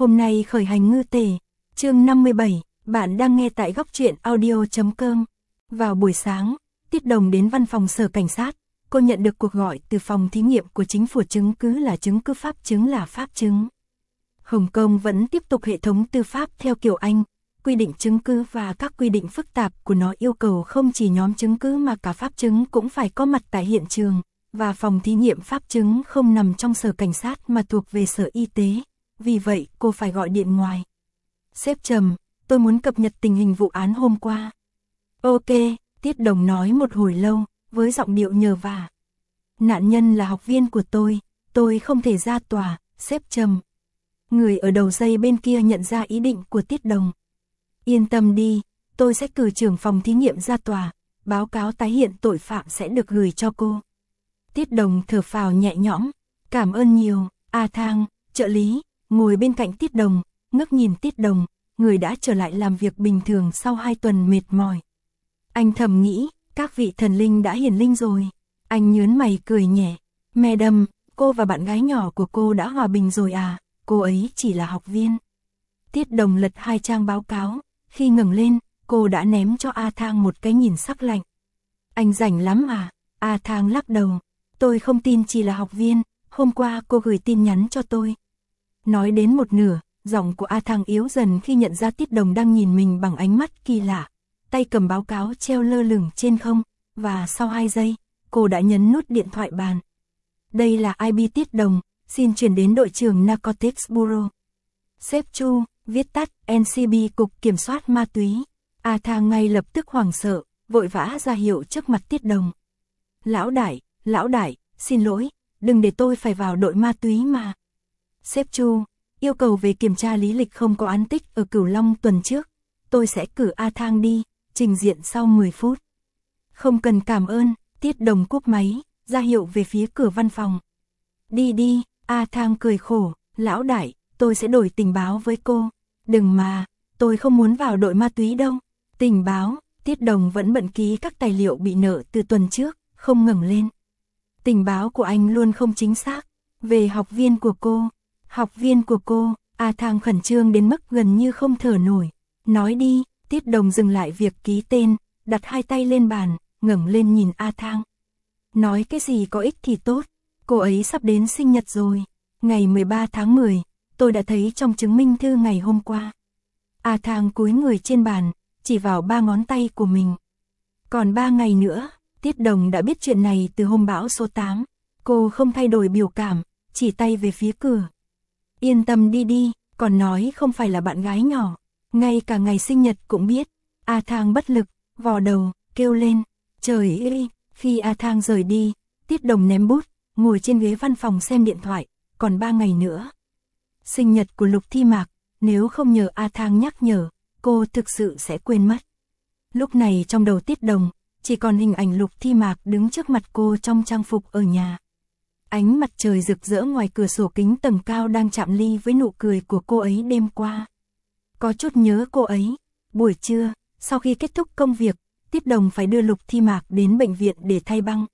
Hôm nay khởi hành ngư tề, chương 57, bạn đang nghe tại góc truyện audio.com. Vào buổi sáng, Tiết Đồng đến văn phòng sở cảnh sát, cô nhận được cuộc gọi từ phòng thí nghiệm của chính phủ, chứng cứ là chứng cứ, pháp chứng là pháp chứng. Hồng Kông vẫn tiếp tục hệ thống tư pháp theo kiểu Anh, quy định chứng cứ và các quy định phức tạp của nó yêu cầu không chỉ nhóm chứng cứ mà cả pháp chứng cũng phải có mặt tại hiện trường, và phòng thí nghiệm pháp chứng không nằm trong sở cảnh sát mà thuộc về sở y tế. Vì vậy, cô phải gọi điện ngoài. Sếp Trầm, tôi muốn cập nhật tình hình vụ án hôm qua. Ok, Tiết Đồng nói một hồi lâu, với giọng điệu nhờ vả. Nạn nhân là học viên của tôi không thể ra tòa, sếp Trầm. Người ở đầu dây bên kia nhận ra ý định của Tiết Đồng. Yên tâm đi, tôi sẽ cử trưởng phòng thí nghiệm ra tòa, báo cáo tái hiện tội phạm sẽ được gửi cho cô. Tiết Đồng thở phào nhẹ nhõm, cảm ơn nhiều. A Thang, trợ lý, ngồi bên cạnh Tiết Đồng, ngước nhìn Tiết Đồng, người đã trở lại làm việc bình thường sau 2 tuần mệt mỏi. Anh thầm nghĩ, các vị thần linh đã hiển linh rồi. Anh nhớn mày cười nhẹ. Madam, cô và bạn gái nhỏ của cô đã hòa bình rồi à? Cô ấy chỉ là học viên. Tiết Đồng lật 2 trang báo cáo, khi ngẩng lên, cô đã ném cho A Thang một cái nhìn sắc lạnh. Anh rảnh lắm à? A Thang lắc đầu. Tôi không tin chỉ là học viên, hôm qua cô gửi tin nhắn cho tôi. Nói đến một nửa, giọng của A Thang yếu dần khi nhận ra Tiết Đồng đang nhìn mình bằng ánh mắt kỳ lạ. Tay cầm báo cáo treo lơ lửng trên không, và sau 2 giây, cô đã nhấn nút điện thoại bàn. Đây là IB Tiết Đồng, xin chuyển đến đội trưởng Narcotics Bureau. Sếp Chu, viết tắt NCB, Cục Kiểm soát Ma túy. A Thang ngay lập tức hoảng sợ, vội vã ra hiệu trước mặt Tiết Đồng. Lão đại, xin lỗi, đừng để tôi phải vào đội ma túy mà. Sếp Chu, yêu cầu về kiểm tra lý lịch không có án tích ở Cửu Long tuần trước. Tôi sẽ cử A Thang đi, trình diện sau 10 phút. Không cần cảm ơn, Tiết Đồng cúp máy, ra hiệu về phía cửa văn phòng. Đi, A Thang cười khổ, lão đại, tôi sẽ đổi tình báo với cô. Đừng mà, tôi không muốn vào đội ma túy đâu. Tình báo, Tiết Đồng vẫn bận ký các tài liệu bị nợ từ tuần trước, không ngẩng lên. Tình báo của anh luôn không chính xác. Về học viên của cô, A Thang khẩn trương đến mức gần như không thở nổi. Nói đi, Tiết Đồng dừng lại việc ký tên, đặt 2 tay lên bàn, ngẩng lên nhìn A Thang. Nói cái gì có ích thì tốt, cô ấy sắp đến sinh nhật rồi. Ngày 13 tháng 10, tôi đã thấy trong chứng minh thư ngày hôm qua. A Thang cúi người trên bàn, chỉ vào 3 ngón tay của mình. Còn 3 ngày nữa, Tiết Đồng đã biết chuyện này từ hôm bão số 8. Cô không thay đổi biểu cảm, chỉ tay về phía cửa. Yên tâm đi, còn nói không phải là bạn gái nhỏ. Ngay cả ngày sinh nhật cũng biết. A Thang bất lực, vò đầu, kêu lên. Trời ơi, khi A Thang rời đi, Tiết Đồng ném bút, ngồi trên ghế văn phòng xem điện thoại. Còn 3 ngày nữa. Sinh nhật của Lục Thi Mạc, nếu không nhờ A Thang nhắc nhở, cô thực sự sẽ quên mất. Lúc này trong đầu Tiết Đồng, chỉ còn hình ảnh Lục Thi Mạc đứng trước mặt cô trong trang phục ở nhà. Ánh mặt trời rực rỡ ngoài cửa sổ kính tầng cao đang chạm ly với nụ cười của cô ấy đêm qua. Có chút nhớ cô ấy. Buổi trưa, sau khi kết thúc công việc, Tiết Đồng phải đưa Lục Thi Mạc đến bệnh viện để thay băng.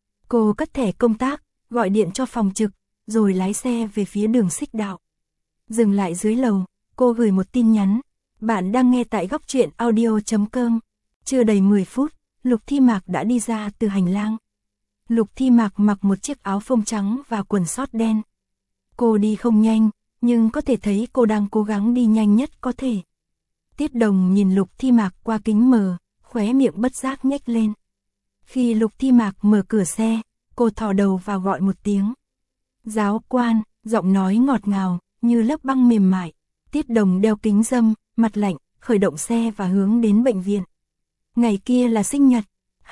Cô cất thẻ công tác, gọi điện cho phòng trực, rồi lái xe về phía đường Xích Đạo. Dừng lại dưới lầu, cô gửi một tin nhắn. Bạn đang nghe tại góc truyện audio.com. Chưa đầy 10 phút, Lục Thi Mạc đã đi ra từ hành lang. Lục Thi Mạc mặc một chiếc áo phông trắng và quần sót đen. Cô đi không nhanh, nhưng có thể thấy cô đang cố gắng đi nhanh nhất có thể. Tiết Đồng nhìn Lục Thi Mạc qua kính mờ, khóe miệng bất giác nhếch lên. Khi Lục Thi Mạc mở cửa xe, cô thò đầu vào gọi một tiếng. Giáo quan, giọng nói ngọt ngào, như lớp băng mềm mại. Tiết Đồng đeo kính râm, mặt lạnh, khởi động xe và hướng đến bệnh viện. Ngày kia là sinh nhật,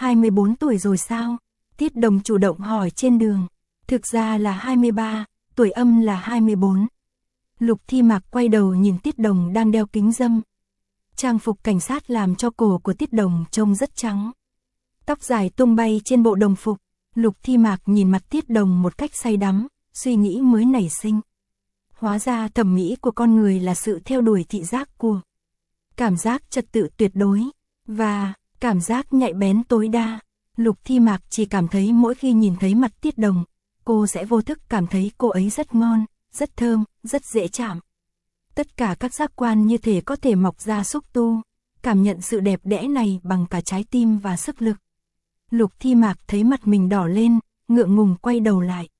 24 tuổi rồi sao? Tiết Đồng chủ động hỏi trên đường. Thực ra là 23, tuổi âm là 24. Lục Thi Mạc quay đầu nhìn Tiết Đồng đang đeo kính râm. Trang phục cảnh sát làm cho cổ của Tiết Đồng trông rất trắng. Tóc dài tung bay trên bộ đồng phục. Lục Thi Mạc nhìn mặt Tiết Đồng một cách say đắm, suy nghĩ mới nảy sinh. Hóa ra thẩm mỹ của con người là sự theo đuổi thị giác của cảm giác trật tự tuyệt đối và cảm giác nhạy bén tối đa. Lục Thi Mạc chỉ cảm thấy mỗi khi nhìn thấy mặt Tiết Đồng, cô sẽ vô thức cảm thấy cô ấy rất ngon, rất thơm, rất dễ chạm. Tất cả các giác quan như thể có thể mọc ra xúc tu, cảm nhận sự đẹp đẽ này bằng cả trái tim và sức lực. Lục Thi Mạc thấy mặt mình đỏ lên, ngượng ngùng quay đầu lại.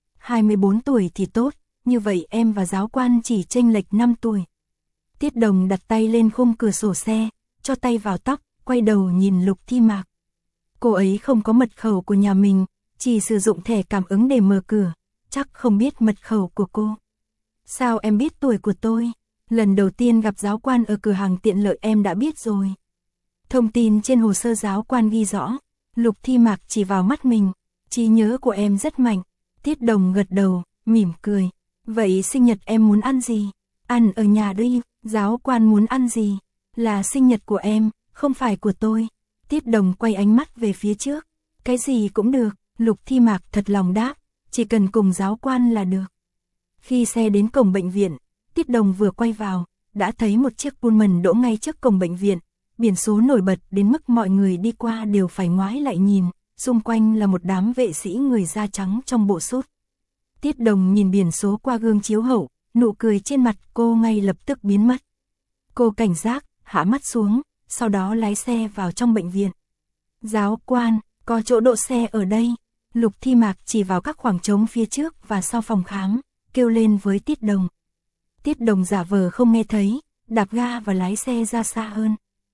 24 tuổi thì tốt, như vậy em và giáo quan chỉ chênh lệch 5 tuổi. Tiết Đồng đặt tay lên khung cửa sổ xe, cho tay vào tóc, quay đầu nhìn Lục Thi Mạc. Cô ấy không có mật khẩu của nhà mình, chỉ sử dụng thẻ cảm ứng để mở cửa, chắc không biết mật khẩu của cô. Sao em biết tuổi của tôi? Lần đầu tiên gặp giáo quan ở cửa hàng tiện lợi em đã biết rồi. Thông tin trên hồ sơ giáo quan ghi rõ. Lục Thi Mạc chỉ vào mắt mình, trí nhớ của em rất mạnh. Tiết Đồng gật đầu, mỉm cười. Vậy sinh nhật em muốn ăn gì? Ăn ở nhà đi, giáo quan muốn ăn gì? Là sinh nhật của em, không phải của tôi. Tiết Đồng quay ánh mắt về phía trước. Cái gì cũng được, Lục Thi Mạc thật lòng đáp, chỉ cần cùng giáo quan là được. Khi xe đến cổng bệnh viện, Tiết Đồng vừa quay vào, đã thấy một chiếc Pullman đỗ ngay trước cổng bệnh viện, biển số nổi bật đến mức mọi người đi qua đều phải ngoái lại nhìn, xung quanh là một đám vệ sĩ người da trắng trong bộ sút. Tiết Đồng nhìn biển số qua gương chiếu hậu, nụ cười trên mặt cô ngay lập tức biến mất. Cô cảnh giác, hạ mắt xuống, sau đó lái xe vào trong bệnh viện. Giáo quan, có chỗ đỗ xe ở đây. Lục Thi Mạc chỉ vào các khoảng trống phía trước và sau phòng khám, kêu lên với Tiết Đồng. Tiết Đồng giả vờ không nghe thấy, đạp ga và lái xe ra xa hơn.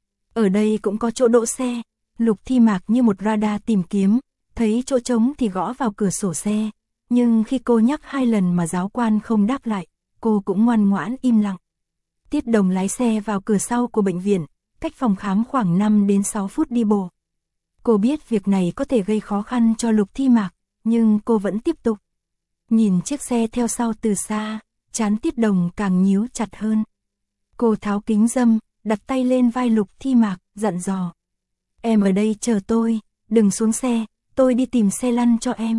Ở đây cũng có chỗ đỗ xe. Lục Thi Mạc như một radar tìm kiếm, thấy chỗ trống thì gõ vào cửa sổ xe. Nhưng khi cô nhắc 2 lần mà giáo quan không đáp lại, cô cũng ngoan ngoãn im lặng. Tiết Đồng lái xe vào cửa sau của bệnh viện, cách phòng khám khoảng 5 đến 6 phút đi bộ. Cô biết việc này có thể gây khó khăn cho Lục Thi Mạc, nhưng cô vẫn tiếp tục. Nhìn chiếc xe theo sau từ xa, trán Tiết Đồng càng nhíu chặt hơn. Cô tháo kính râm, đặt tay lên vai Lục Thi Mạc, dặn dò. Em ở đây chờ tôi, đừng xuống xe, tôi đi tìm xe lăn cho em.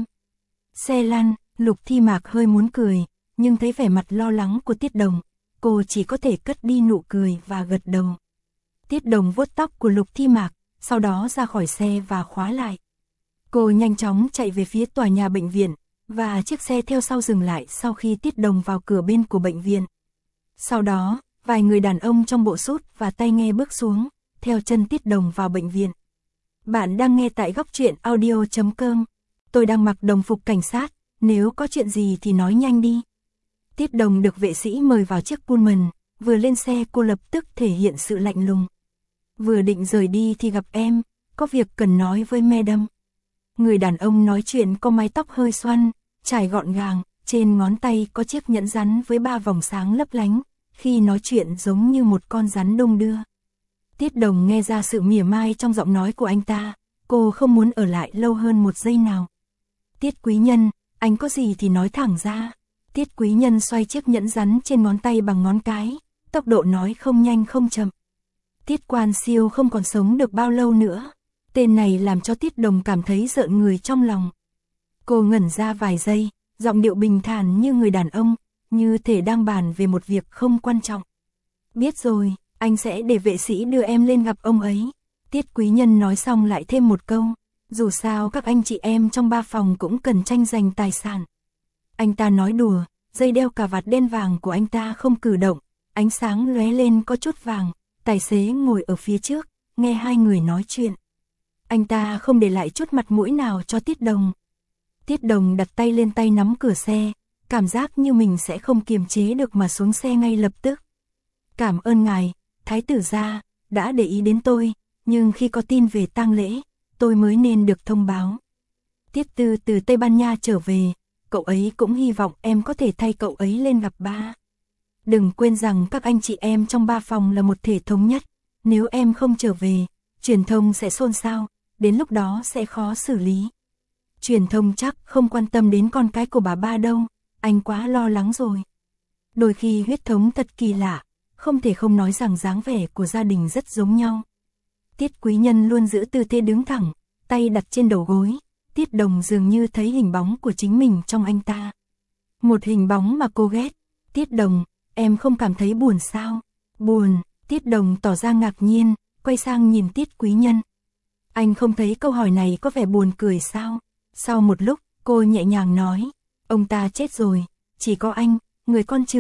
Xe lăn, Lục Thi Mạc hơi muốn cười, nhưng thấy vẻ mặt lo lắng của Tiết Đồng, cô chỉ có thể cất đi nụ cười và gật đầu. Tiết Đồng vuốt tóc của Lục Thi Mạc, sau đó ra khỏi xe và khóa lại. Cô nhanh chóng chạy về phía tòa nhà bệnh viện, và chiếc xe theo sau dừng lại sau khi Tiết Đồng vào cửa bên của bệnh viện. Sau đó, vài người đàn ông trong bộ sút và tai nghe bước xuống, theo chân Tiết Đồng vào bệnh viện. Bạn đang nghe tại góc truyện audio.com. Tôi đang mặc đồng phục cảnh sát, nếu có chuyện gì thì nói nhanh đi. Tiết Đồng được vệ sĩ mời vào chiếc Pullman, vừa lên xe cô lập tức thể hiện sự lạnh lùng. Vừa định rời đi thì gặp em, có việc cần nói với Madam. Người đàn ông nói chuyện có mái tóc hơi xoăn, trải gọn gàng, trên ngón tay có chiếc nhẫn rắn với 3 vòng sáng lấp lánh, khi nói chuyện giống như một con rắn đung đưa. Tiết Đồng nghe ra sự mỉa mai trong giọng nói của anh ta, cô không muốn ở lại lâu hơn một giây nào. Tiết Quý Nhân, anh có gì thì nói thẳng ra. Tiết Quý Nhân xoay chiếc nhẫn rắn trên ngón tay bằng ngón cái, tốc độ nói không nhanh không chậm. Tiết Quan Siêu không còn sống được bao lâu nữa. Tên này làm cho Tiết Đồng cảm thấy rợn người trong lòng. Cô ngẩn ra vài giây, giọng điệu bình thản như người đàn ông, như thể đang bàn về một việc không quan trọng. Biết rồi, anh sẽ để vệ sĩ đưa em lên gặp ông ấy. Tiết Quý Nhân nói xong lại thêm một câu, dù sao các anh chị em trong 3 phòng cũng cần tranh giành tài sản. Anh ta nói đùa, dây đeo cà vạt đen vàng của anh ta không cử động, ánh sáng lóe lên có chút vàng, tài xế ngồi ở phía trước, nghe hai người nói chuyện. Anh ta không để lại chút mặt mũi nào cho Tiết Đồng. Tiết Đồng đặt tay lên tay nắm cửa xe, cảm giác như mình sẽ không kiềm chế được mà xuống xe ngay lập tức. Cảm ơn ngài, Thái tử gia, đã để ý đến tôi, nhưng khi có tin về tang lễ, tôi mới nên được thông báo. Tiết Tư từ Tây Ban Nha trở về, cậu ấy cũng hy vọng em có thể thay cậu ấy lên gặp ba. Đừng quên rằng các anh chị em trong 3 phòng là một thể thống nhất, nếu em không trở về, truyền thông sẽ xôn xao, đến lúc đó sẽ khó xử lý. Truyền thông chắc không quan tâm đến con cái của bà ba đâu, anh quá lo lắng rồi. Đôi khi huyết thống thật kỳ lạ, không thể không nói rằng dáng vẻ của gia đình rất giống nhau. Tiết Quý Nhân luôn giữ tư thế đứng thẳng, tay đặt trên đầu gối, Tiết Đồng dường như thấy hình bóng của chính mình trong anh ta. Một hình bóng mà cô ghét. Tiết Đồng, em không cảm thấy buồn sao? Buồn, Tiết Đồng tỏ ra ngạc nhiên, quay sang nhìn Tiết Quý Nhân. Anh không thấy câu hỏi này có vẻ buồn cười sao? Sau một lúc, cô nhẹ nhàng nói, ông ta chết rồi, chỉ có anh, người con trưởng,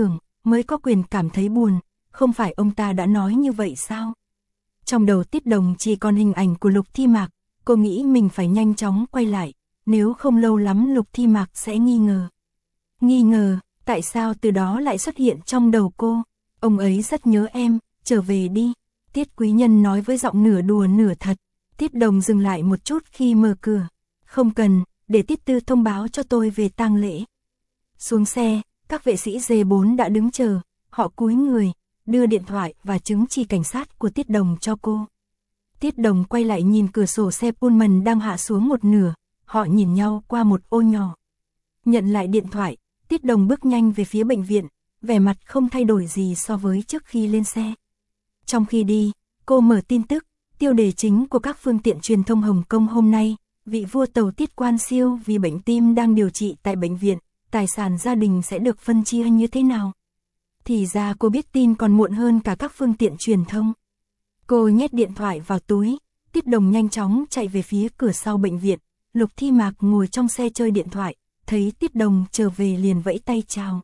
mới có quyền cảm thấy buồn, không phải ông ta đã nói như vậy sao? Trong đầu Tiết Đồng chỉ còn hình ảnh của Lục Thi Mạc, cô nghĩ mình phải nhanh chóng quay lại, nếu không lâu lắm Lục Thi Mạc sẽ nghi ngờ. Nghi ngờ, tại sao từ đó lại xuất hiện trong đầu cô? Ông ấy rất nhớ em, trở về đi. Tiết Quý Nhân nói với giọng nửa đùa nửa thật. Tiết Đồng dừng lại một chút khi mở cửa. Không cần, để Tiết Tư thông báo cho tôi về tang lễ. Xuống xe, các vệ sĩ D4 đã đứng chờ, họ cúi người, đưa điện thoại và chứng chỉ cảnh sát của Tiết Đồng cho cô. Tiết Đồng quay lại nhìn cửa sổ xe Pullman đang hạ xuống một nửa, họ nhìn nhau qua một ô nhỏ. Nhận lại điện thoại, Tiết Đồng bước nhanh về phía bệnh viện, vẻ mặt không thay đổi gì so với trước khi lên xe. Trong khi đi, cô mở tin tức, tiêu đề chính của các phương tiện truyền thông Hồng Kông hôm nay, vị vua tàu Tiết Quan Siêu vì bệnh tim đang điều trị tại bệnh viện, tài sản gia đình sẽ được phân chia như thế nào? Thì ra cô biết tin còn muộn hơn cả các phương tiện truyền thông. Cô nhét điện thoại vào túi, Tiết Đồng nhanh chóng chạy về phía cửa sau bệnh viện, Lục Thi Mạc ngồi trong xe chơi điện thoại, thấy Tiết Đồng trở về liền vẫy tay chào.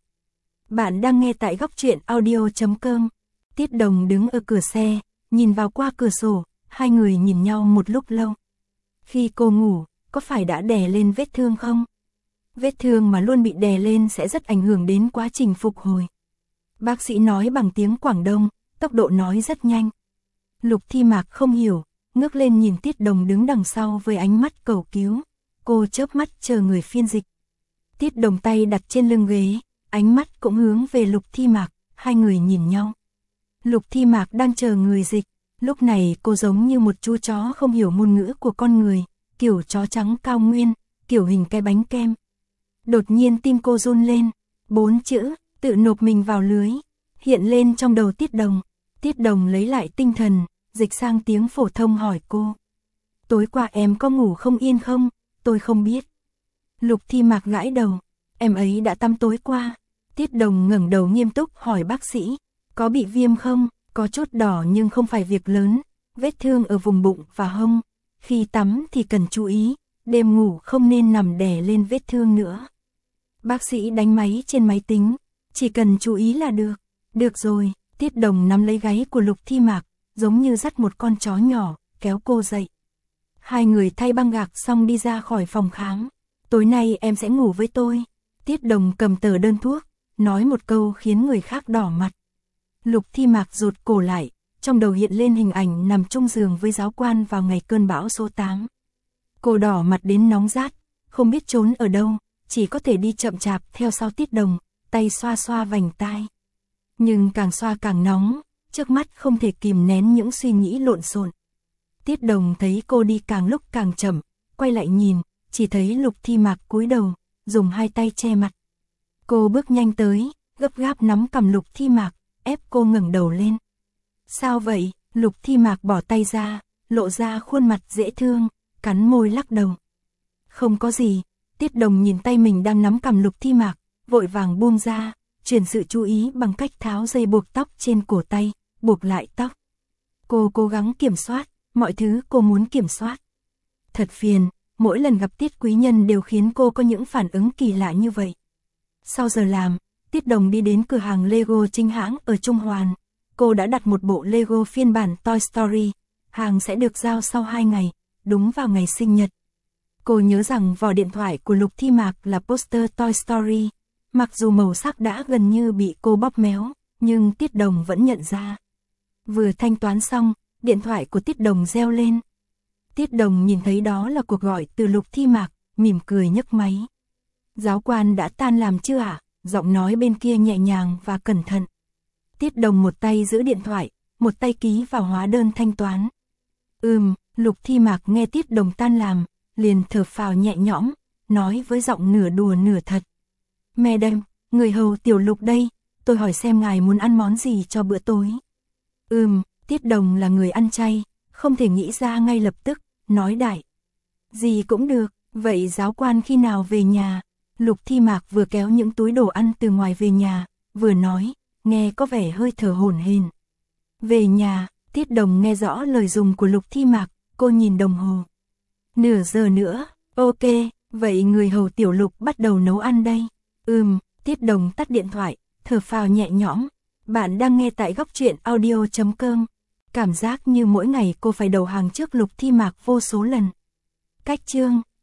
Bạn đang nghe tại góc truyện audio.com. Tiết Đồng đứng ở cửa xe, nhìn vào qua cửa sổ, hai người nhìn nhau một lúc lâu. Khi cô ngủ, có phải đã đè lên vết thương không? Vết thương mà luôn bị đè lên sẽ rất ảnh hưởng đến quá trình phục hồi. Bác sĩ nói bằng tiếng Quảng Đông, tốc độ nói rất nhanh. Lục Thi Mạc không hiểu, ngước lên nhìn Tiết Đồng đứng đằng sau với ánh mắt cầu cứu. Cô chớp mắt chờ người phiên dịch. Tiết Đồng tay đặt trên lưng ghế, ánh mắt cũng hướng về Lục Thi Mạc, hai người nhìn nhau. Lục Thi Mạc đang chờ người dịch, lúc này cô giống như một chú chó không hiểu ngôn ngữ của con người, kiểu chó trắng cao nguyên, kiểu hình cái bánh kem. Đột nhiên tim cô run lên, 4 chữ, tự nộp mình vào lưới, hiện lên trong đầu Tiết Đồng. Tiết Đồng lấy lại tinh thần, dịch sang tiếng phổ thông hỏi cô. Tối qua em có ngủ không yên không? Tôi không biết. Lục Thi Mạc gãi đầu, em ấy đã tắm tối qua. Tiết Đồng ngẩng đầu nghiêm túc hỏi bác sĩ, có bị viêm không? Có chút đỏ nhưng không phải việc lớn, vết thương ở vùng bụng và hông. Khi tắm thì cần chú ý, đêm ngủ không nên nằm đè lên vết thương nữa. Bác sĩ đánh máy trên máy tính, chỉ cần chú ý là được. Được rồi, Tiết Đồng nắm lấy gáy của Lục Thi Mạc, giống như dắt một con chó nhỏ, kéo cô dậy. Hai người thay băng gạc xong đi ra khỏi phòng khám. Tối nay em sẽ ngủ với tôi. Tiết Đồng cầm tờ đơn thuốc, nói một câu khiến người khác đỏ mặt. Lục Thi Mạc rụt cổ lại, trong đầu hiện lên hình ảnh nằm chung giường với giáo quan vào ngày cơn bão số 8. Cô đỏ mặt đến nóng rát, không biết trốn ở đâu, chỉ có thể đi chậm chạp theo sau Tiết Đồng, tay xoa xoa vành tai. Nhưng càng xoa càng nóng, trước mắt không thể kìm nén những suy nghĩ lộn xộn. Tiết Đồng thấy cô đi càng lúc càng chậm, quay lại nhìn, chỉ thấy Lục Thi Mạc cúi đầu, dùng hai tay che mặt. Cô bước nhanh tới, gấp gáp nắm cằm Lục Thi Mạc, ép cô ngẩng đầu lên. Sao vậy? Lục Thi Mạc bỏ tay ra, lộ ra khuôn mặt dễ thương, cắn môi lắc đầu. Không có gì. Tiết Đồng nhìn tay mình đang nắm cằm Lục Thi Mạc, vội vàng buông ra, chuyển sự chú ý bằng cách tháo dây buộc tóc trên cổ tay, buộc lại tóc. Cô cố gắng kiểm soát, mọi thứ cô muốn kiểm soát. Thật phiền, mỗi lần gặp Tiết Quý Nhân đều khiến cô có những phản ứng kỳ lạ như vậy. Sau giờ làm, Tiết Đồng đi đến cửa hàng Lego chính hãng ở Trung Hoàn. Cô đã đặt một bộ Lego phiên bản Toy Story, hàng sẽ được giao sau 2 ngày, đúng vào ngày sinh nhật. Cô nhớ rằng vỏ điện thoại của Lục Thi Mạc là poster Toy Story, mặc dù màu sắc đã gần như bị cô bóp méo, nhưng Tiết Đồng vẫn nhận ra. Vừa thanh toán xong, điện thoại của Tiết Đồng reo lên. Tiết Đồng nhìn thấy đó là cuộc gọi từ Lục Thi Mạc, mỉm cười nhấc máy. Giáo quan đã tan làm chưa ạ? Giọng nói bên kia nhẹ nhàng và cẩn thận. Tiết Đồng một tay giữ điện thoại, một tay ký vào hóa đơn thanh toán. Lục Thi Mạc nghe Tiết Đồng tan làm, liền thở phào nhẹ nhõm, nói với giọng nửa đùa nửa thật. Madam, người hầu tiểu Lục đây, tôi hỏi xem ngài muốn ăn món gì cho bữa tối. Tiết Đồng là người ăn chay, không thể nghĩ ra ngay lập tức, nói đại. Gì cũng được, vậy giáo quan khi nào về nhà? Lục Thi Mạc vừa kéo những túi đồ ăn từ ngoài về nhà, vừa nói, nghe có vẻ hơi thở hổn hển. Về nhà, Tiết Đồng nghe rõ lời dùng của Lục Thi Mạc, cô nhìn đồng hồ. Nửa giờ nữa, ok, vậy người hầu tiểu Lục bắt đầu nấu ăn đây. Tiết Đồng tắt điện thoại, thở phào nhẹ nhõm. Bạn đang nghe tại góc truyện audio.com. Cảm giác như mỗi ngày cô phải đầu hàng trước Lục Thi Mạc vô số lần. Cách chương